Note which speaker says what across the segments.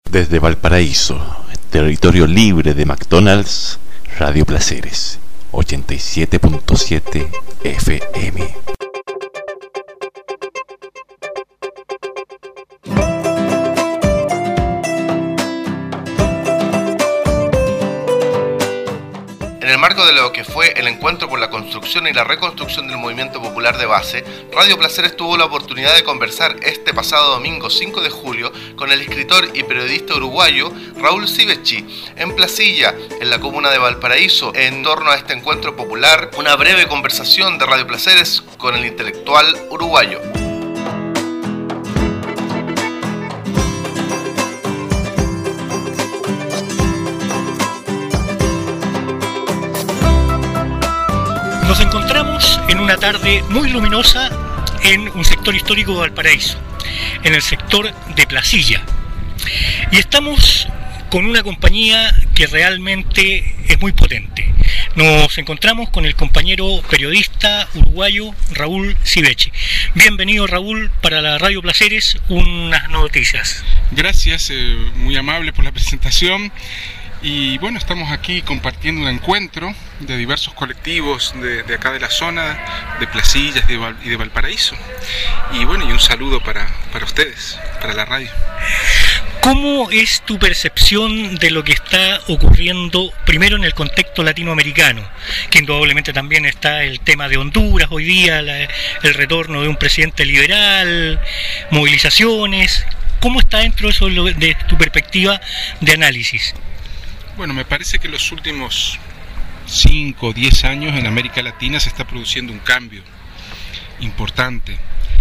Speaker 1: Desde Valparaíso, territorio libre de McDonald's, Radio Placeres, 87.7 FM.
Speaker 2: En el marco de lo que fue el encuentro por la construcción y la reconstrucción del movimiento popular de base, Radio Placeres tuvo la oportunidad de conversar este pasado domingo 5 de julio con el escritor y periodista uruguayo Raúl Sivecchi en Placilla, en la comuna de Valparaíso, en torno a este encuentro popular, una breve conversación de Radio Placeres con el intelectual uruguayo.
Speaker 3: Nos encontramos en una tarde muy luminosa en un sector histórico de Valparaíso, en el sector de Placilla. Y estamos con una compañía que realmente es muy potente. Nos encontramos con el compañero periodista uruguayo Raúl Sivecchi. Bienvenido, Raúl, para la Radio Placeres, unas noticias.
Speaker 4: Gracias, muy amable por la presentación. Y bueno, estamos aquí compartiendo un encuentro de diversos colectivos de acá de la zona, de Placillas y de Valparaíso. Y bueno, y un saludo para ustedes, para la radio.
Speaker 3: ¿Cómo es tu percepción de lo que está ocurriendo primero en el contexto latinoamericano? Que indudablemente también está el tema de Honduras hoy día, el retorno de un presidente liberal, movilizaciones. ¿Cómo está dentro de eso de tu perspectiva de análisis?
Speaker 4: Bueno, me parece que en los últimos 5 o 10 años en América Latina se está produciendo un cambio importante.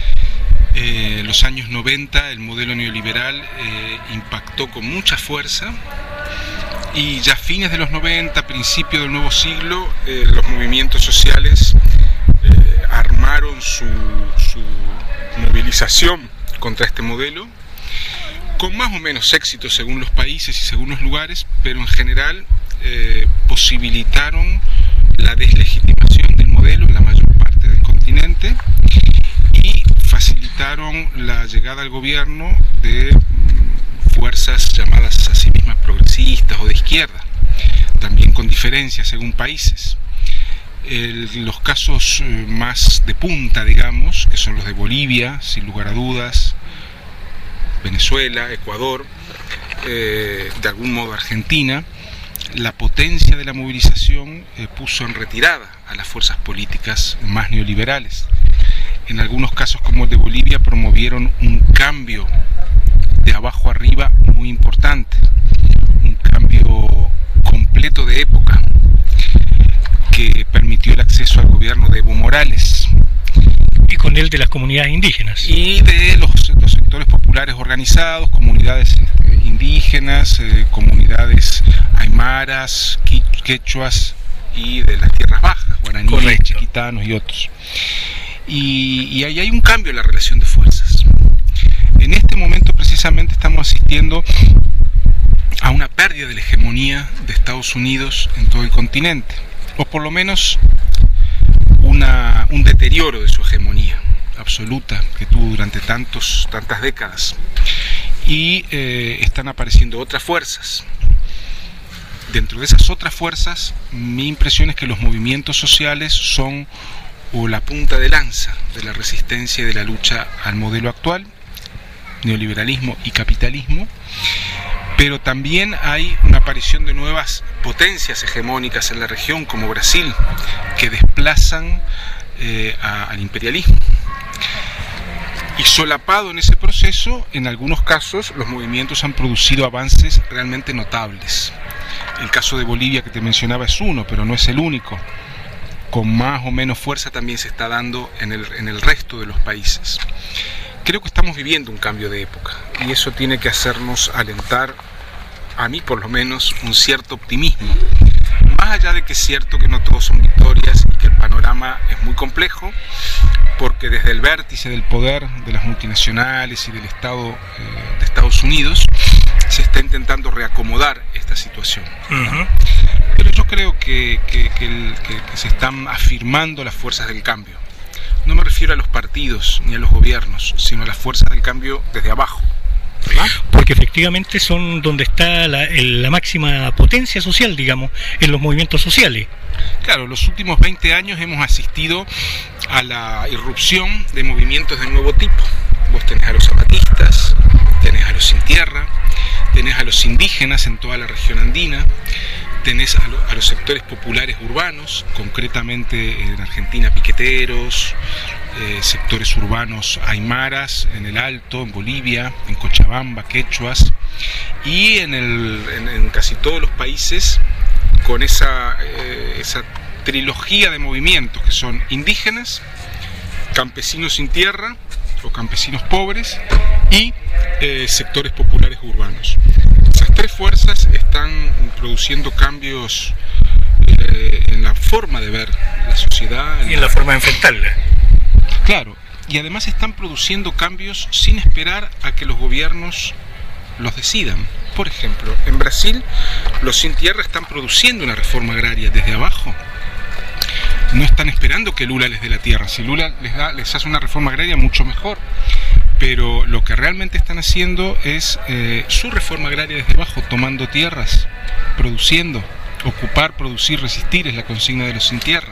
Speaker 4: Los años 90 el modelo neoliberal impactó con mucha fuerza y ya a fines de los 90, principios del nuevo siglo, los movimientos sociales armaron su movilización contra este modelo, con más o menos éxito según los países y según los lugares, pero en general posibilitaron la deslegitimación del modelo en la mayor parte del continente y facilitaron la llegada al gobierno de fuerzas llamadas a sí mismas progresistas o de izquierda, también con diferencias según países. Los casos más de punta, digamos, que son los de Bolivia, sin lugar a dudas, Venezuela, Ecuador, de algún modo Argentina, la potencia de la movilización puso en retirada a las fuerzas políticas más neoliberales. En algunos casos, como el de Bolivia, promovieron un cambio de abajo arriba muy importante, un cambio completo de época que permitió el acceso al gobierno de Evo Morales.
Speaker 3: Y con él de las comunidades indígenas.
Speaker 4: Y de los sectores populares organizados, comunidades indígenas, comunidades aymaras, quechuas y de las tierras bajas, guaraníes, chiquitanos y otros. Y ahí hay un cambio en la relación de fuerzas. En este momento precisamente estamos asistiendo a una pérdida de la hegemonía de Estados Unidos en todo el continente, o por lo menos un deterioro de su hegemonía absoluta que tuvo durante tantas décadas. Y están apareciendo otras fuerzas. Dentro de esas otras fuerzas, mi impresión es que los movimientos sociales son la punta de lanza de la resistencia y de la lucha al modelo actual, neoliberalismo y capitalismo, pero también hay una aparición de nuevas potencias hegemónicas en la región, como Brasil, que desplazan al imperialismo. Y solapado en ese proceso, en algunos casos, los movimientos han producido avances realmente notables. El caso de Bolivia que te mencionaba es uno, pero no es el único. Con más o menos fuerza también se está dando en el resto de los países. Creo que estamos viviendo un cambio de época y eso tiene que hacernos alentar, a mí por lo menos, un cierto optimismo. Más allá de que es cierto que no todos son victorias y que el panorama es muy complejo, porque desde el vértice del poder de las multinacionales y del Estado de Estados Unidos se está intentando reacomodar esta situación, ¿no? Pero yo creo que se están afirmando las fuerzas del cambio. No me refiero a los partidos ni a los gobiernos, sino a las fuerzas del cambio desde abajo, ¿verdad?
Speaker 3: Porque efectivamente son donde está la máxima potencia social, digamos, en los movimientos sociales.
Speaker 4: Claro, los últimos 20 años hemos asistido a la irrupción de movimientos de nuevo tipo. Vos tenés a los zapatistas, tenés a los sin tierra, tenés a los indígenas en toda la región andina, tenés a los sectores populares urbanos, concretamente en Argentina piqueteros, sectores urbanos aymaras en el Alto, en Bolivia, en Cochabamba, quechuas, y en casi todos los países con esa trilogía de movimientos que son indígenas, campesinos sin tierra o campesinos pobres y sectores populares urbanos. Esas tres fuerzas están produciendo cambios en la forma de ver la sociedad
Speaker 3: y en la forma de enfrentarla.
Speaker 4: Claro, y además están produciendo cambios sin esperar a que los gobiernos los decidan. Por ejemplo, en Brasil los sin tierra están produciendo una reforma agraria desde abajo. No están esperando que Lula les dé la tierra. Si Lula les hace una reforma agraria, mucho mejor. Pero lo que realmente están haciendo es su reforma agraria desde abajo, tomando tierras, produciendo, ocupar, producir, resistir, es la consigna de los sin tierra.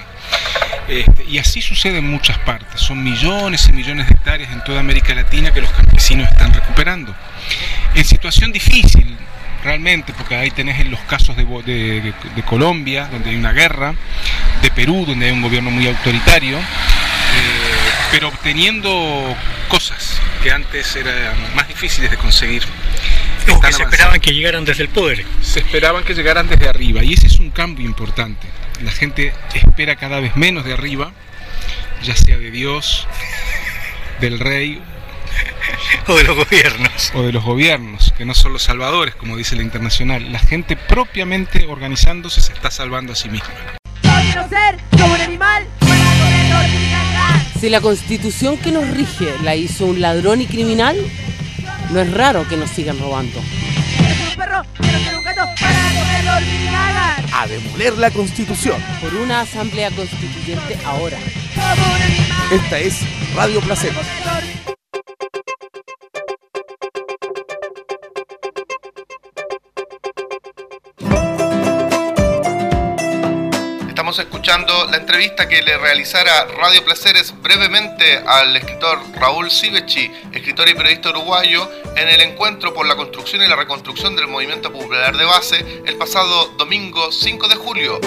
Speaker 4: Y así sucede en muchas partes. Son millones y millones de hectáreas en toda América Latina que los campesinos están recuperando. En situación difícil, realmente, porque ahí tenés los casos de Colombia, donde hay una guerra, de Perú, donde hay un gobierno muy autoritario, pero obteniendo cosas que antes eran más difíciles de conseguir.
Speaker 3: O que se esperaban que llegaran desde el poder.
Speaker 4: Se esperaban que llegaran desde arriba, y ese es un cambio importante. La gente espera cada vez menos de arriba, ya sea de Dios, del rey
Speaker 3: o de los gobiernos.
Speaker 4: O de los gobiernos, que no son los salvadores, como dice la Internacional. La gente propiamente organizándose se está salvando a sí misma.
Speaker 5: Si la Constitución que nos rige la hizo un ladrón y criminal, no es raro que nos sigan robando.
Speaker 6: A demoler la Constitución.
Speaker 5: Por una asamblea constituyente ahora.
Speaker 6: Esta es Radio Placeres.
Speaker 2: Estamos escuchando la entrevista que le realizara Radio Placeres brevemente al escritor Raúl Sivechi, escritor y periodista uruguayo, en el encuentro por la construcción y la reconstrucción del movimiento popular de base el pasado domingo 5 de julio.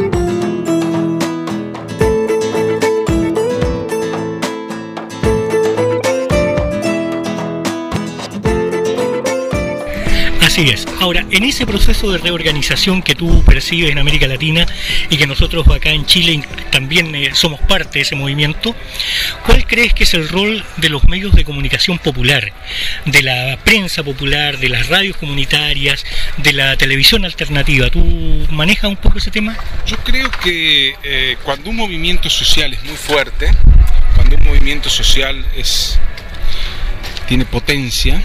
Speaker 3: Así es. Ahora, en ese proceso de reorganización que tú percibes en América Latina y que nosotros acá en Chile también somos parte de ese movimiento, ¿cuál crees que es el rol de los medios de comunicación popular, de la prensa popular, de las radios comunitarias, de la televisión alternativa? ¿Tú manejas un poco ese tema?
Speaker 4: Yo creo que cuando un movimiento social es muy fuerte, cuando un movimiento social tiene potencia,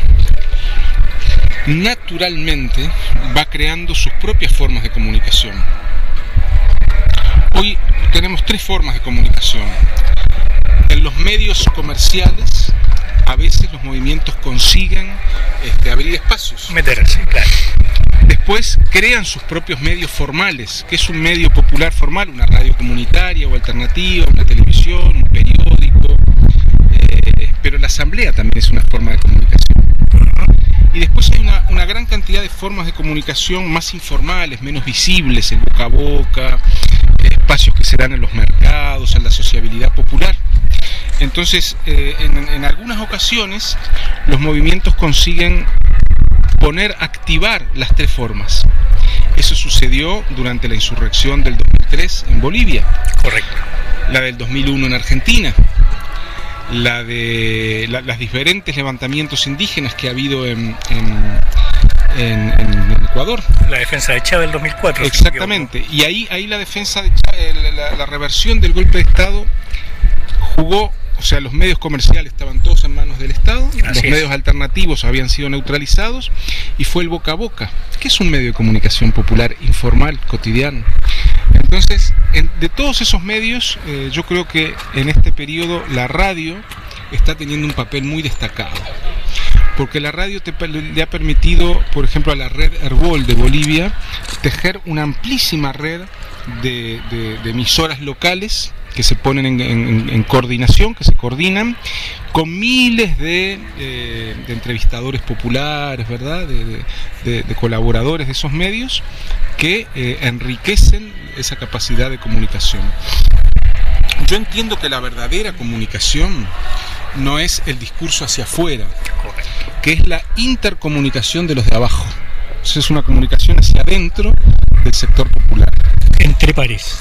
Speaker 4: naturalmente va creando sus propias formas de comunicación. Hoy tenemos tres formas de comunicación. En los medios comerciales, a veces los movimientos consiguen abrir espacios.
Speaker 3: Meterse, claro.
Speaker 4: Después crean sus propios medios formales, que es un medio popular formal, una radio comunitaria o alternativa, una televisión, un periódico, pero la asamblea también es una forma de comunicación. Y después hay una gran cantidad de formas de comunicación más informales, menos visibles, el boca a boca, espacios que se dan en los mercados, en la sociabilidad popular. Entonces, en algunas ocasiones, los movimientos consiguen activar las tres formas. Eso sucedió durante la insurrección del 2003 en Bolivia.
Speaker 3: Correcto. La
Speaker 4: del 2001 en Argentina. Las diferentes levantamientos indígenas que ha habido en Ecuador.
Speaker 3: La defensa de Chávez del 2004.
Speaker 4: Exactamente. Y ahí la defensa de Chávez, la reversión del golpe de Estado jugó, o sea, los medios comerciales estaban todos en manos del Estado, los medios alternativos habían sido neutralizados y fue el boca a boca, que es un medio de comunicación popular, informal, cotidiano. Entonces, de todos esos medios, yo creo que en este periodo la radio está teniendo un papel muy destacado, porque la radio le ha permitido, por ejemplo, a la red Herbol de Bolivia, tejer una amplísima red de emisoras locales que se ponen en coordinación, que se coordinan, con miles de entrevistadores populares, ¿verdad?, de colaboradores de esos medios que enriquecen esa capacidad de comunicación. Yo entiendo que la verdadera comunicación no es el discurso hacia afuera, que es la intercomunicación de los de abajo. Eso es una comunicación hacia adentro del sector popular.
Speaker 3: Entre pares.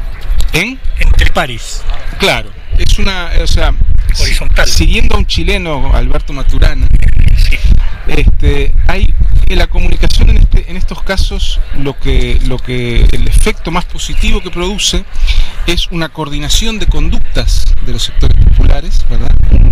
Speaker 3: Entre pares.
Speaker 4: Claro, es una, o sea,
Speaker 3: horizontal.
Speaker 4: Siguiendo a un chileno, Alberto Maturana,
Speaker 3: Sí.
Speaker 4: Hay en la comunicación en estos casos lo que el efecto más positivo que produce es una coordinación de conductas de los sectores populares, ¿verdad?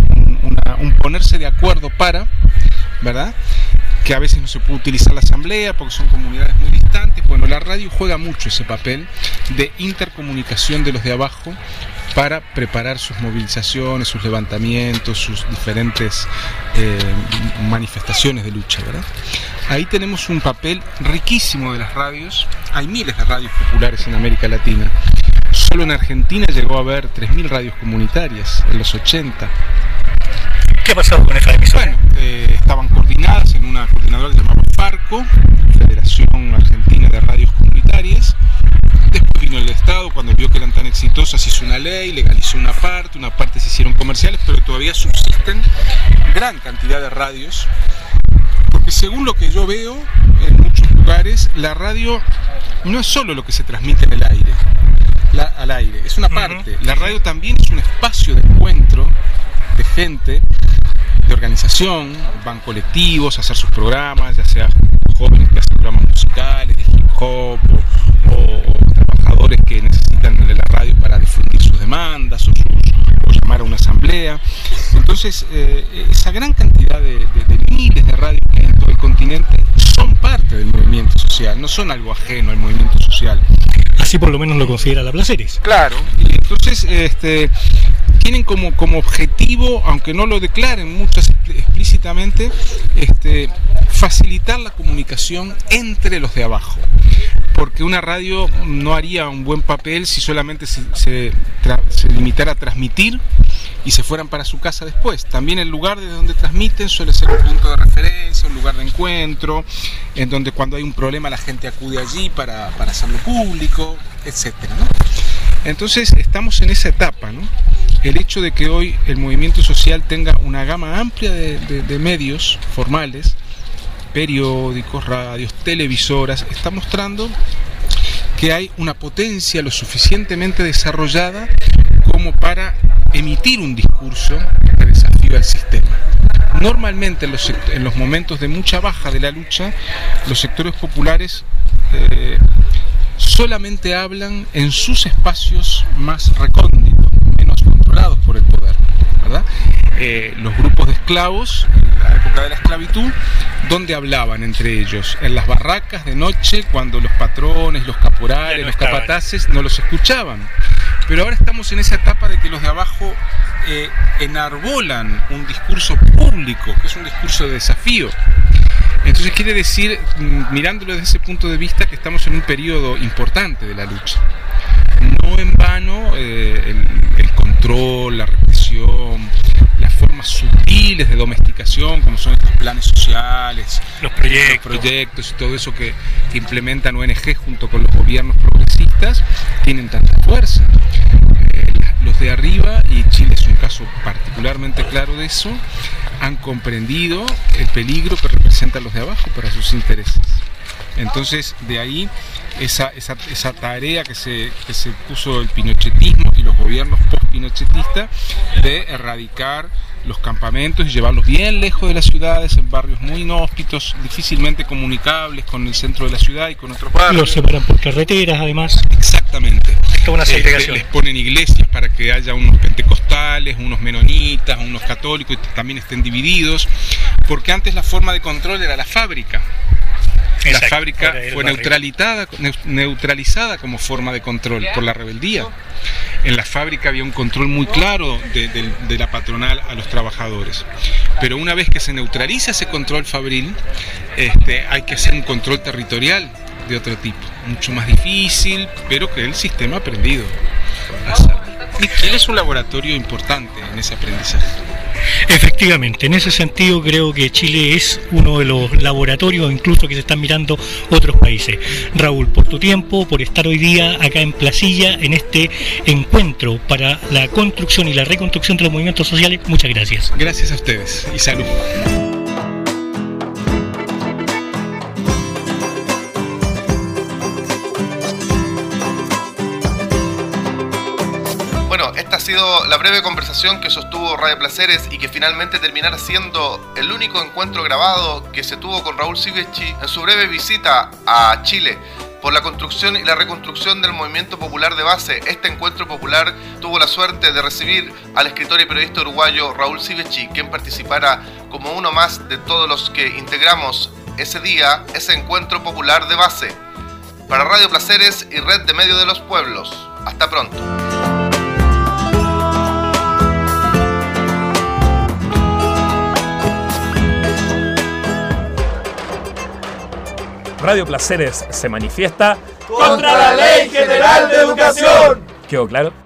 Speaker 4: Un ponerse de acuerdo para, ¿verdad?, que a veces no se puede utilizar la asamblea porque son comunidades muy distantes. Bueno, la radio juega mucho ese papel de intercomunicación de los de abajo para preparar sus movilizaciones, sus levantamientos, sus diferentes manifestaciones de lucha, ¿verdad? Ahí tenemos un papel riquísimo de las radios. Hay miles de radios populares en América Latina. Solo en Argentina llegó a haber 3.000 radios comunitarias en los 80.
Speaker 3: ¿Qué ha pasado con esa emisora?
Speaker 4: Bueno, estaban coordinadas en una coordinadora que se llamaba FARCO, Federación Argentina de Radios Comunitarias. Después vino el Estado, cuando vio que eran tan exitosas, hizo una ley, legalizó una parte se hicieron comerciales, pero todavía subsisten gran cantidad de radios, porque según lo que yo veo en muchos lugares, la radio no es solo lo que se transmite en el aire, al aire, es una parte. La radio también es un espacio de encuentro de gente, de organización, van colectivos a hacer sus programas, ya sea jóvenes que hacen programas musicales, de hip hop, o trabajadores que necesitan de la radio para difundir sus demandas o llamar a una asamblea. Entonces, esa gran cantidad de miles de radios que hay en todo el continente son parte del movimiento social, no son algo ajeno al movimiento social.
Speaker 3: Así por lo menos lo considera la Placeres.
Speaker 4: Claro, y entonces tienen como objetivo, aunque no lo declaren muchas explícitamente, facilitar la comunicación entre los de abajo. Porque una radio no haría un buen papel si solamente se limitara a transmitir y se fueran para su casa después. También el lugar de donde transmiten suele ser un punto de referencia, un lugar de encuentro, en donde cuando hay un problema la gente acude allí para hacerlo público, etcétera, ¿no? Entonces estamos en esa etapa, ¿no? El hecho de que hoy el movimiento social tenga una gama amplia de medios formales, periódicos, radios, televisoras, está mostrando que hay una potencia lo suficientemente desarrollada como para emitir un discurso de desafío al sistema. Normalmente en los momentos de mucha baja de la lucha, los sectores populares solamente hablan en sus espacios más recónditos, menos controlados por el poder, ¿verdad? Los grupos de esclavos, en la época de la esclavitud, ¿dónde hablaban entre ellos? En las barracas de noche, cuando los patrones, los caporales, los capataces no los escuchaban. Pero ahora estamos en esa etapa de que los de abajo enarbolan un discurso público, que es un discurso de desafío. Entonces quiere decir, mirándolo desde ese punto de vista, que estamos en un periodo importante de la lucha. No en vano el control, la represión, las formas sutiles de domesticación, como son estos planes sociales, los proyectos y todo eso que implementan ONG junto con los gobiernos progresistas, tienen tanta fuerza. Los de arriba, y Chile es un caso particularmente claro de eso, han comprendido el peligro que representan los de abajo para sus intereses. Entonces, de ahí esa tarea que se puso el pinochetismo y los gobiernos post-pinochetistas de erradicar los campamentos y llevarlos bien lejos de las ciudades, en barrios muy inhóspitos, difícilmente comunicables con el centro de la ciudad y con otros barrios.
Speaker 3: Los separan por carreteras, además.
Speaker 4: Exactamente.
Speaker 3: Es toda una segregación.
Speaker 4: Les ponen iglesias para que haya unos pentecostales, unos menonitas, unos católicos, y también estén divididos, porque antes la forma de control era la fábrica. La fábrica fue neutralizada como forma de control por la rebeldía. En la fábrica había un control muy claro de la patronal a los trabajadores. Pero una vez que se neutraliza ese control fabril, hay que hacer un control territorial de otro tipo, mucho más difícil, pero que el sistema ha aprendido a hacer. Y Chile es un laboratorio importante en ese aprendizaje.
Speaker 3: Efectivamente, en ese sentido creo que Chile es uno de los laboratorios incluso que se están mirando otros países. Raúl, por tu tiempo, por estar hoy día acá en Placilla en este encuentro para la construcción y la reconstrucción de los movimientos sociales, muchas gracias.
Speaker 4: Gracias a ustedes y salud.
Speaker 2: Bueno, esta ha sido la breve conversación que sostuvo Radio Placeres y que finalmente terminará siendo el único encuentro grabado que se tuvo con Raúl Siveschi en su breve visita a Chile por la construcción y la reconstrucción del movimiento popular de base. Este encuentro popular tuvo la suerte de recibir al escritor y periodista uruguayo Raúl Siveschi, quien participará como uno más de todos los que integramos ese día, ese encuentro popular de base. Para Radio Placeres y Red de Medios de los Pueblos. Hasta pronto.
Speaker 7: Radio Placeres se manifiesta
Speaker 6: contra la Ley General de Educación.
Speaker 7: ¿Quedó claro?